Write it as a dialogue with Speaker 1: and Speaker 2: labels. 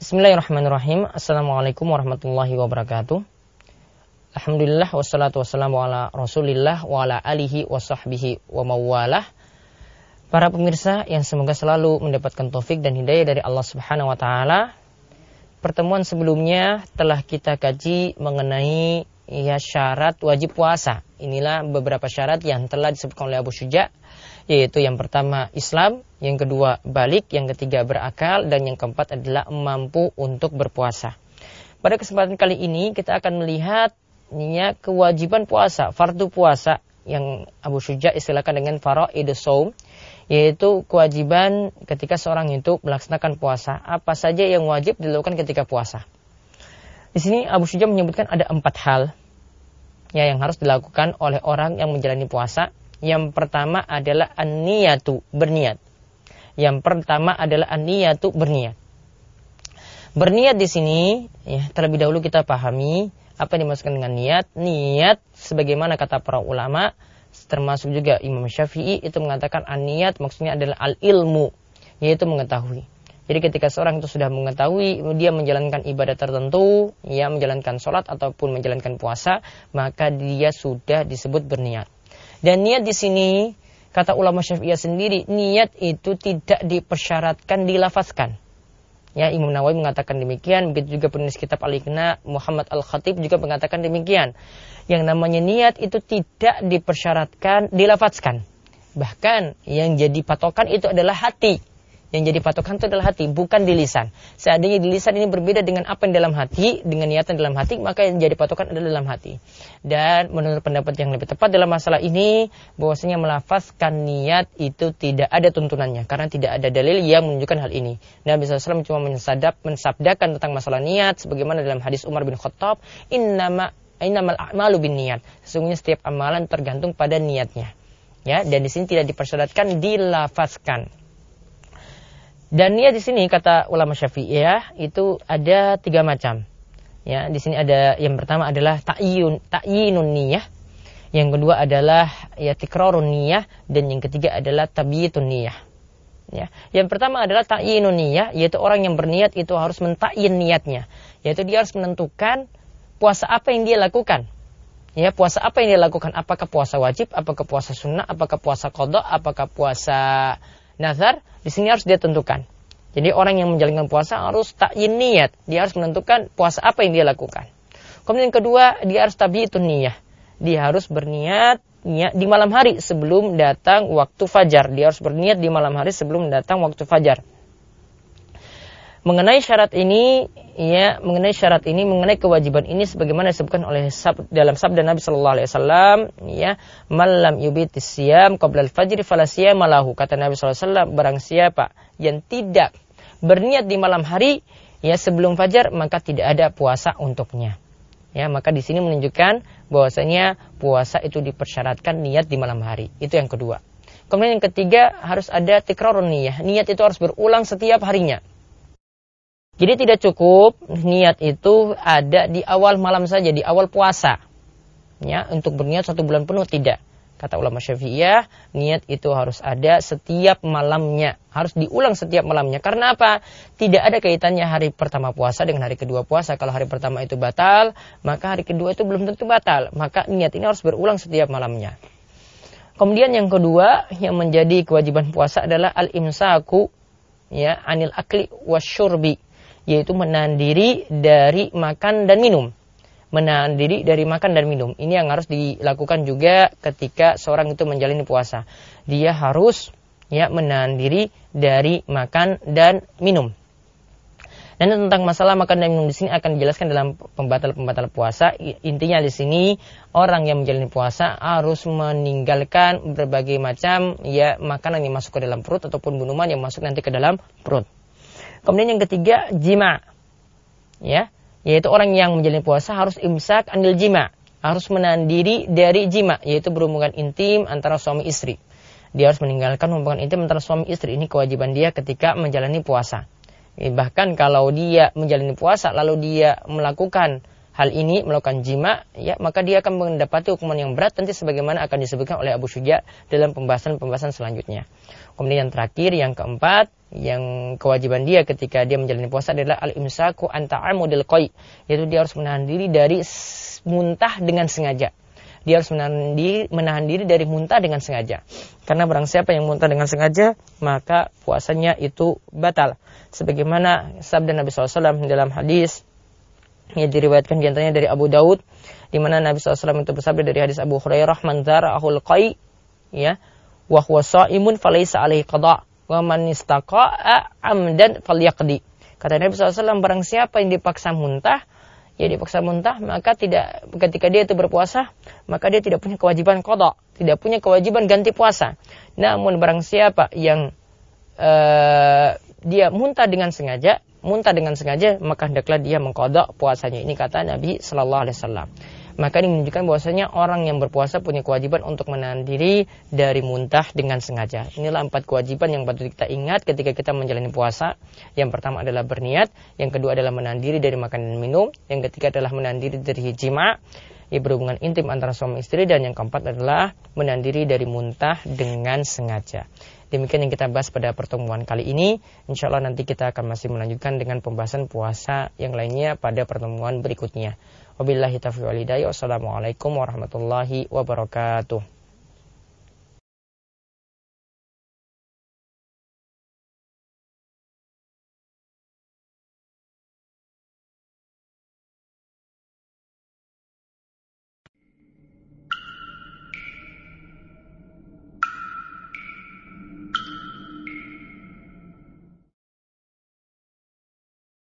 Speaker 1: Bismillahirrahmanirrahim. Assalamualaikum warahmatullahi wabarakatuh. Alhamdulillah wassalatu wassalamu ala Rasulillah wa ala alihi wa sahbihi wa mawalah. Para pemirsa yang semoga selalu mendapatkan taufik dan hidayah dari Allah Subhanahu wa taala. Pertemuan sebelumnya telah kita kaji mengenai syarat wajib puasa. Inilah beberapa syarat yang telah disebutkan oleh Abu Syuja, yaitu yang pertama Islam, yang kedua balik, yang ketiga berakal, dan yang keempat adalah mampu untuk berpuasa. Pada kesempatan kali ini kita akan melihat kewajiban puasa, fardu puasa, yang Abu Syuja istilahkan dengan faraidus shaum, yaitu kewajiban ketika seorang itu melaksanakan puasa. Apa saja yang wajib dilakukan ketika puasa? Di sini Abu Syuja menyebutkan ada 4 hal yang harus dilakukan oleh orang yang menjalani puasa. Yang pertama adalah an-niyatu, berniat. Yang pertama adalah an-niyatu, berniat. Berniat di sini terlebih dahulu kita pahami apa yang dimaksudkan dengan niat. Niat sebagaimana kata para ulama, termasuk juga Imam Syafi'i, itu mengatakan an-niyat maksudnya adalah al-ilmu, yaitu mengetahui. Jadi ketika seorang itu sudah mengetahui dia menjalankan ibadah tertentu, menjalankan sholat ataupun menjalankan puasa, maka dia sudah disebut berniat. Dan niat di sini, kata ulama Syafi'iyah sendiri, niat itu tidak dipersyaratkan dilafazkan. Imam Nawawi mengatakan demikian, begitu juga penulis kitab Al-Iqna Muhammad Al-Khatib juga mengatakan demikian. Yang namanya niat itu tidak dipersyaratkan dilafazkan. Bahkan yang jadi patokan itu adalah hati. Yang jadi patokan itu adalah hati, bukan di lisan. Seandainya di lisan ini berbeda dengan apa yang dalam hati, dengan niatan dalam hati, maka yang jadi patokan adalah dalam hati. Dan menurut pendapat yang lebih tepat dalam masalah ini, bahwasanya melafazkan niat itu tidak ada tuntunannya, karena tidak ada dalil yang menunjukkan hal ini. Nabi SAW cuma mensabdakan tentang masalah niat, sebagaimana dalam hadis Umar bin Khattab, innamal a'malu binniyat. Sesungguhnya setiap amalan tergantung pada niatnya. Dan di sini tidak dipersyaratkan dilafazkan. Dan niat di sini kata ulama Syafi'iyah itu ada 3 macam. Di sini ada yang pertama adalah ta'yinun niyah, yang kedua adalah tikrarun niyah, dan yang ketiga adalah tabyitun niyah. Yang pertama adalah ta'yinun niyah, yaitu orang yang berniat itu harus mentakyin niatnya, yaitu dia harus menentukan puasa apa yang dia lakukan. Puasa apa yang dia lakukan? Apakah puasa wajib, apakah puasa sunnah, apakah puasa qadha, apakah puasa nazar? Di sini harus dia tentukan. Jadi orang yang menjalankan puasa harus takyin niat. Dia harus menentukan puasa apa yang dia lakukan. Kemudian yang kedua, dia harus tabyitun niyah. Dia harus berniat di malam hari sebelum datang waktu fajar. Dia harus berniat di malam hari sebelum datang waktu fajar. Mengenai syarat ini, mengenai kewajiban ini sebagaimana disebutkan oleh dalam sabda Nabi sallallahu alaihi wasallam, man lam yubitis siyam qabla al-fajr fala siyama lahu. Kata Nabi sallallahu alaihi wasallam, barang siapa yang tidak berniat di malam hari sebelum fajar, maka tidak ada puasa untuknya. Maka di sini menunjukkan bahwasanya puasa itu dipersyaratkan niat di malam hari. Itu yang kedua. Kemudian yang ketiga, harus ada tikrarun niyah. Niat itu harus berulang setiap harinya. Jadi tidak cukup niat itu ada di awal malam saja, di awal puasa. Untuk berniat 1 bulan penuh tidak. Kata ulama Syafi'iyah, niat itu harus ada setiap malamnya. Harus diulang setiap malamnya. Karena apa? Tidak ada kaitannya hari pertama puasa dengan hari kedua puasa. Kalau hari pertama itu batal, maka hari kedua itu belum tentu batal. Maka niat ini harus berulang setiap malamnya. Kemudian yang kedua, yang menjadi kewajiban puasa adalah al-imsaku anil akli wasyurbi, yaitu menahan diri dari makan dan minum. Menahan diri dari makan dan minum. Ini yang harus dilakukan juga ketika seorang itu menjalani puasa. Dia harus menahan diri dari makan dan minum. Dan tentang masalah makan dan minum di sini akan dijelaskan dalam pembatal puasa. Intinya di sini orang yang menjalani puasa harus meninggalkan berbagai macam makanan yang masuk ke dalam perut ataupun minuman yang masuk nanti ke dalam perut. Kemudian yang ketiga, jima. Yaitu orang yang menjalani puasa harus imsak anil jima. Harus menahan diri dari jima, yaitu berhubungan intim antara suami istri. Dia harus meninggalkan hubungan intim antara suami istri. Ini kewajiban dia ketika menjalani puasa. Bahkan kalau dia menjalani puasa lalu dia melakukan hal ini, melakukan jima, ya, maka dia akan mendapati hukuman yang berat nanti sebagaimana akan disebutkan oleh Abu Syuja dalam pembahasan selanjutnya. Kemudian yang terakhir, yang keempat, yang kewajiban dia ketika dia menjalani puasa adalah al-imsaku an ta'amudil qai, yaitu dia harus menahan diri dari muntah dengan sengaja. Dia harus menahan diri dari muntah dengan sengaja. Karena barang siapa yang muntah dengan sengaja, maka puasanya itu batal. Sebagaimana sabda Nabi SAW dalam hadis yang diriwayatkan diantaranya dari Abu Daud, di mana Nabi SAW itu bersabda dari hadis Abu Hurairah, man dzara'ahul qai, ya, wa huwa sha'imun falaysa alaihi qada' wa man istaqa'a amdan falyaqdi. Kata Nabi SAW, barang siapa yang dipaksa muntah, maka ketika dia itu berpuasa, maka dia tidak punya kewajiban qada, tidak punya kewajiban ganti puasa. Namun barang siapa yang dia muntah dengan sengaja, maka hendaklah dia mengqada puasanya. Ini kata Nabi sallallahu alaihi wasallam. Maka ini menunjukkan bahwasanya orang yang berpuasa punya kewajiban untuk menahan diri dari muntah dengan sengaja. Inilah 4 kewajiban yang patut kita ingat ketika kita menjalani puasa. Yang pertama adalah berniat, yang kedua adalah menahan diri dari makan dan minum, yang ketiga adalah menahan diri dari jima, berhubungan intim antara suami istri, dan yang keempat adalah menahan diri dari muntah dengan sengaja. Demikian yang kita bahas pada pertemuan kali ini. Insya Allah nanti kita akan masih melanjutkan dengan pembahasan puasa yang lainnya pada pertemuan berikutnya. Wabillahi taufiq wal hidayah. Wassalamualaikum warahmatullahi wabarakatuh.